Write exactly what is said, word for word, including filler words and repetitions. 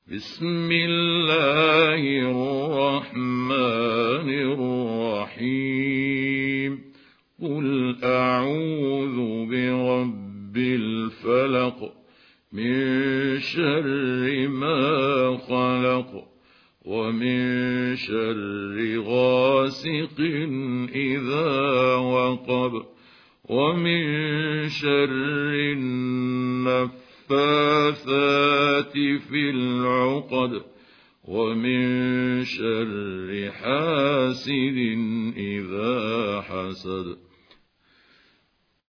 بسم الله الرحمن الرحيم قل أعوذ برب الفلق من شر ما خلق ومن شر غاسق إذا وقب ومن شر النفاثات في العقد ومن شر حاسد إذا حسد.